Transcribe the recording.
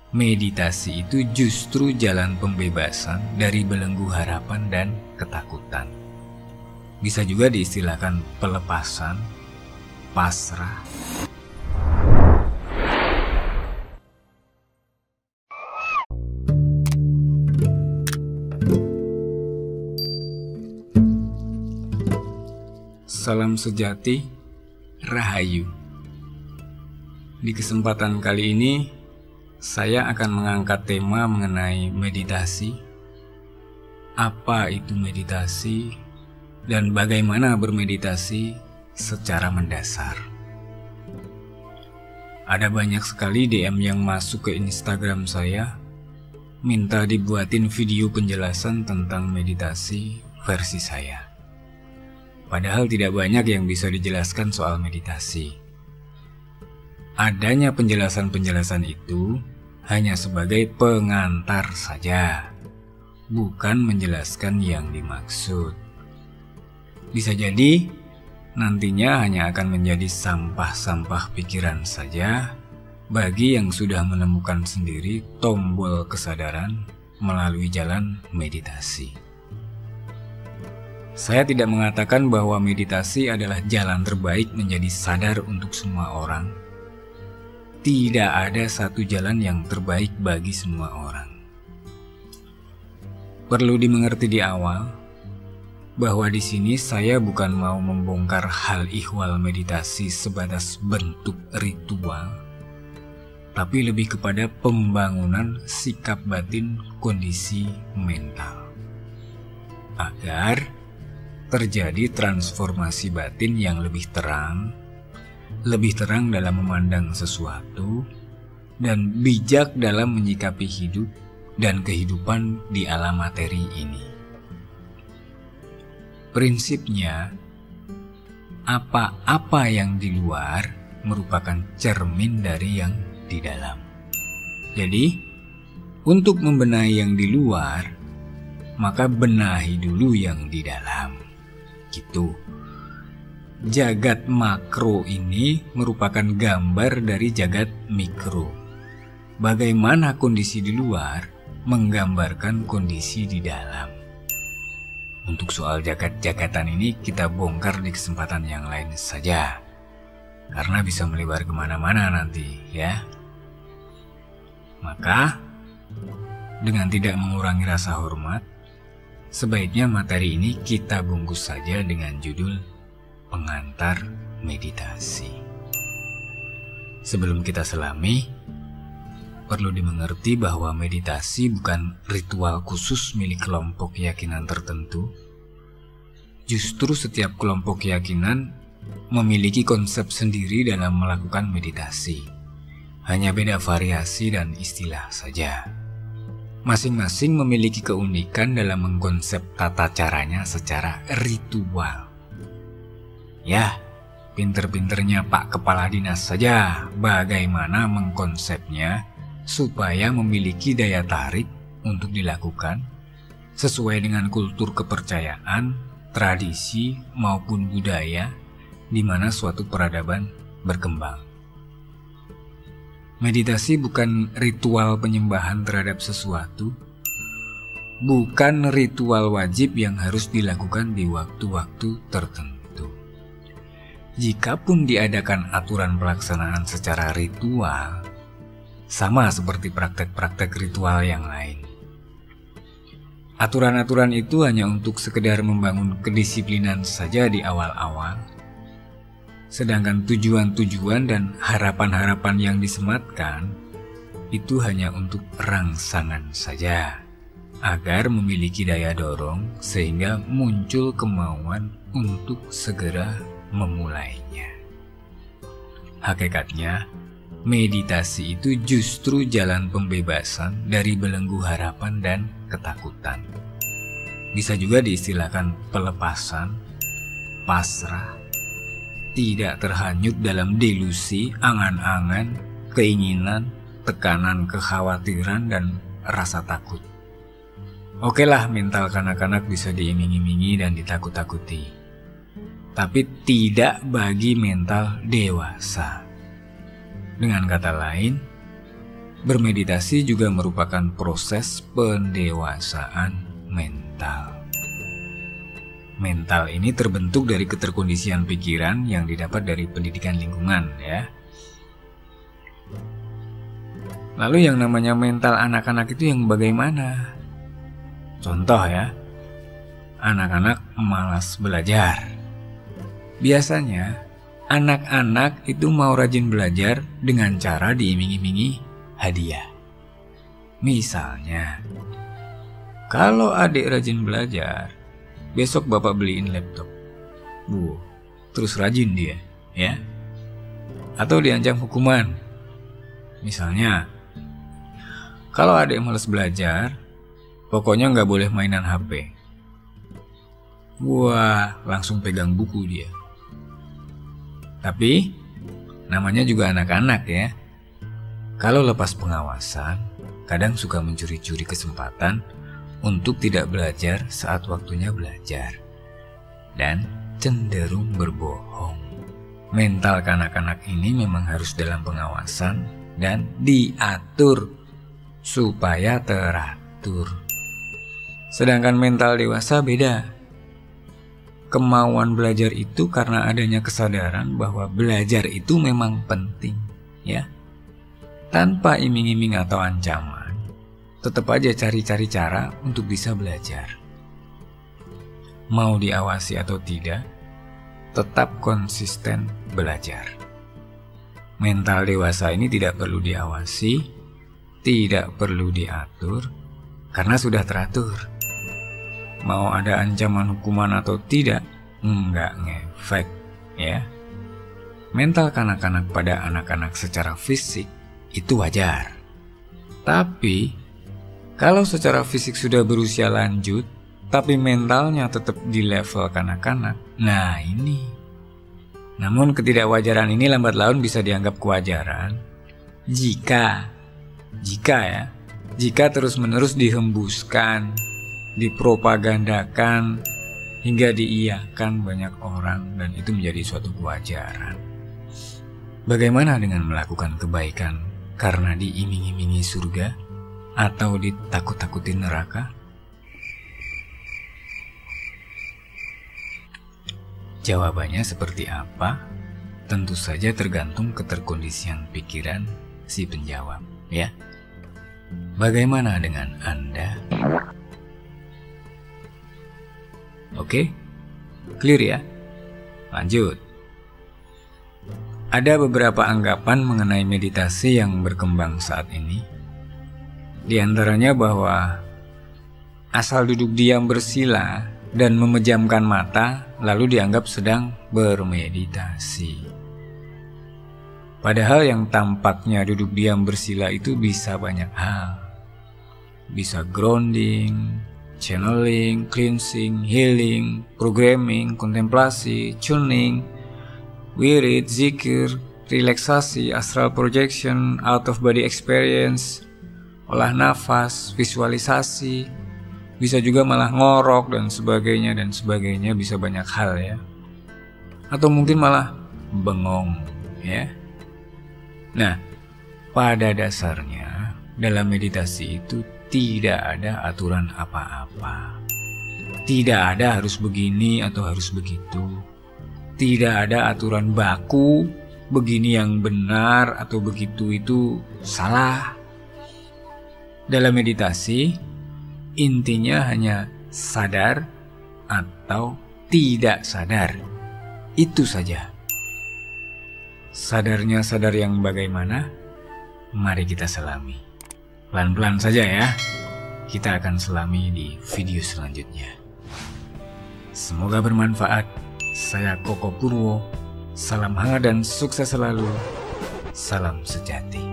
Meditasi itu justru jalan pembebasan dari belenggu harapan dan ketakutan. Bisa juga diistilahkan pelepasan, pasrah. Salam sejati, Rahayu. Di kesempatan kali ini, saya akan mengangkat tema mengenai meditasi. Apa itu meditasi dan bagaimana bermeditasi secara mendasar. Ada banyak sekali DM yang masuk ke Instagram saya, minta dibuatin video penjelasan tentang meditasi versi saya. Padahal tidak banyak yang bisa dijelaskan soal meditasi. Adanya penjelasan-penjelasan itu hanya sebagai pengantar saja, bukan menjelaskan yang dimaksud. Bisa jadi nantinya hanya akan menjadi sampah-sampah pikiran saja bagi yang sudah menemukan sendiri tombol kesadaran melalui jalan meditasi. Saya tidak mengatakan bahwa meditasi adalah jalan terbaik menjadi sadar untuk semua orang. Tidak ada satu jalan yang terbaik bagi semua orang. Perlu dimengerti di awal bahwa di sini saya bukan mau membongkar hal ihwal meditasi sebatas bentuk ritual, tapi lebih kepada pembangunan sikap batin kondisi mental, agar terjadi transformasi batin yang lebih terang dalam memandang sesuatu, dan bijak dalam menyikapi hidup dan kehidupan di alam materi ini. Prinsipnya, apa-apa yang di luar merupakan cermin dari yang di dalam. Jadi, untuk membenahi yang di luar, maka benahi dulu yang di dalam. Gitu. Jagat makro ini merupakan gambar dari jagat mikro. Bagaimana kondisi di luar menggambarkan kondisi di dalam. Untuk soal jagat-jagatan ini kita bongkar di kesempatan yang lain saja, karena bisa melebar kemana-mana nanti ya. Maka dengan tidak mengurangi rasa hormat, sebaiknya materi ini kita bungkus saja dengan judul pengantar meditasi. Sebelum kita selami, perlu dimengerti bahwa meditasi bukan ritual khusus milik kelompok keyakinan tertentu. Justru setiap kelompok keyakinan memiliki konsep sendiri dalam melakukan meditasi. Hanya beda variasi dan istilah saja. Masing-masing memiliki keunikan dalam mengkonsep tata caranya secara ritual. Ya, pinter-pinternya Pak Kepala Dinas saja bagaimana mengkonsepnya supaya memiliki daya tarik untuk dilakukan sesuai dengan kultur kepercayaan, tradisi maupun budaya di mana suatu peradaban berkembang. Meditasi bukan ritual penyembahan terhadap sesuatu, bukan ritual wajib yang harus dilakukan di waktu-waktu tertentu. Jikapun diadakan aturan pelaksanaan secara ritual, sama seperti praktek-praktek ritual yang lain. Aturan-aturan itu hanya untuk sekedar membangun kedisiplinan saja di awal-awal, sedangkan tujuan-tujuan dan harapan-harapan yang disematkan itu hanya untuk rangsangan saja, agar memiliki daya dorong sehingga muncul kemauan untuk segera memulainya. Hakikatnya, meditasi itu justru jalan pembebasan dari belenggu harapan dan ketakutan. Bisa juga diistilahkan pelepasan, pasrah, tidak terhanyut dalam delusi, angan-angan, keinginan, tekanan, kekhawatiran, dan rasa takut. Okelah, mental kanak-kanak bisa diiming-imingi dan ditakut-takuti, tapi tidak bagi mental dewasa. Dengan kata lain, bermeditasi juga merupakan proses pendewasaan mental. Mental ini terbentuk dari keterkondisian pikiran yang didapat dari pendidikan lingkungan ya. Lalu yang namanya mental anak-anak itu yang bagaimana? Contoh ya, anak-anak malas belajar. Biasanya anak-anak itu mau rajin belajar dengan cara diiming-imingi hadiah. Misalnya, kalau adik rajin belajar, besok bapak beliin laptop. Terus rajin dia, ya. Atau diancam hukuman. Misalnya, kalau adik malas belajar, pokoknya nggak boleh mainan HP. Langsung pegang buku dia. Tapi, namanya juga anak-anak ya. Kalau lepas pengawasan, kadang suka mencuri-curi kesempatan untuk tidak belajar saat waktunya belajar. Dan cenderung berbohong. Mental kanak-kanak ini memang harus dalam pengawasan dan diatur supaya teratur. Sedangkan mental dewasa beda. Kemauan belajar itu karena adanya kesadaran bahwa belajar itu memang penting, ya. Tanpa iming-iming atau ancaman, tetap aja cari-cari cara untuk bisa belajar. Mau diawasi atau tidak, tetap konsisten belajar. Mental dewasa ini tidak perlu diawasi, tidak perlu diatur, karena sudah teratur. Mau ada ancaman hukuman atau tidak, nggak ngefek, ya. Mental kanak-kanak pada anak-anak secara fisik itu wajar. Tapi, kalau secara fisik sudah berusia lanjut, tapi mentalnya tetap di level kanak-kanak, nah ini. Namun ketidakwajaran ini lambat laun bisa dianggap kewajaran jika terus-menerus dihembuskan, dipropagandakan, hingga diiyakan banyak orang, dan itu menjadi suatu kewajaran. Bagaimana dengan melakukan kebaikan karena diiming-imingi surga atau ditakut-takutin neraka? Jawabannya seperti apa? Tentu saja tergantung keterkondisian pikiran si penjawab, ya. Bagaimana dengan Anda? Oke? Clear ya? Lanjut. Ada beberapa anggapan mengenai meditasi yang berkembang saat ini. Di antaranya bahwa asal duduk diam bersila dan memejamkan mata lalu dianggap sedang bermeditasi. Padahal yang tampaknya duduk diam bersila itu bisa banyak hal. Bisa grounding, channeling, cleansing, healing, programming, kontemplasi, tuning, wirid, zikir, relaksasi, astral projection, out of body experience, olah nafas, visualisasi, bisa juga malah ngorok dan sebagainya, bisa banyak hal ya. Atau mungkin malah bengong ya. Nah, pada dasarnya dalam meditasi itu tidak ada aturan apa-apa. Tidak ada harus begini atau harus begitu. Tidak ada aturan baku, begini yang benar atau begitu itu salah. Dalam meditasi, intinya hanya sadar atau tidak sadar. Itu saja. Sadarnya sadar yang bagaimana? Mari kita selami. Pelan-pelan saja ya. Kita akan selami di video selanjutnya. Semoga bermanfaat. Saya Koko Purwo, salam hangat dan sukses selalu. Salam sejati.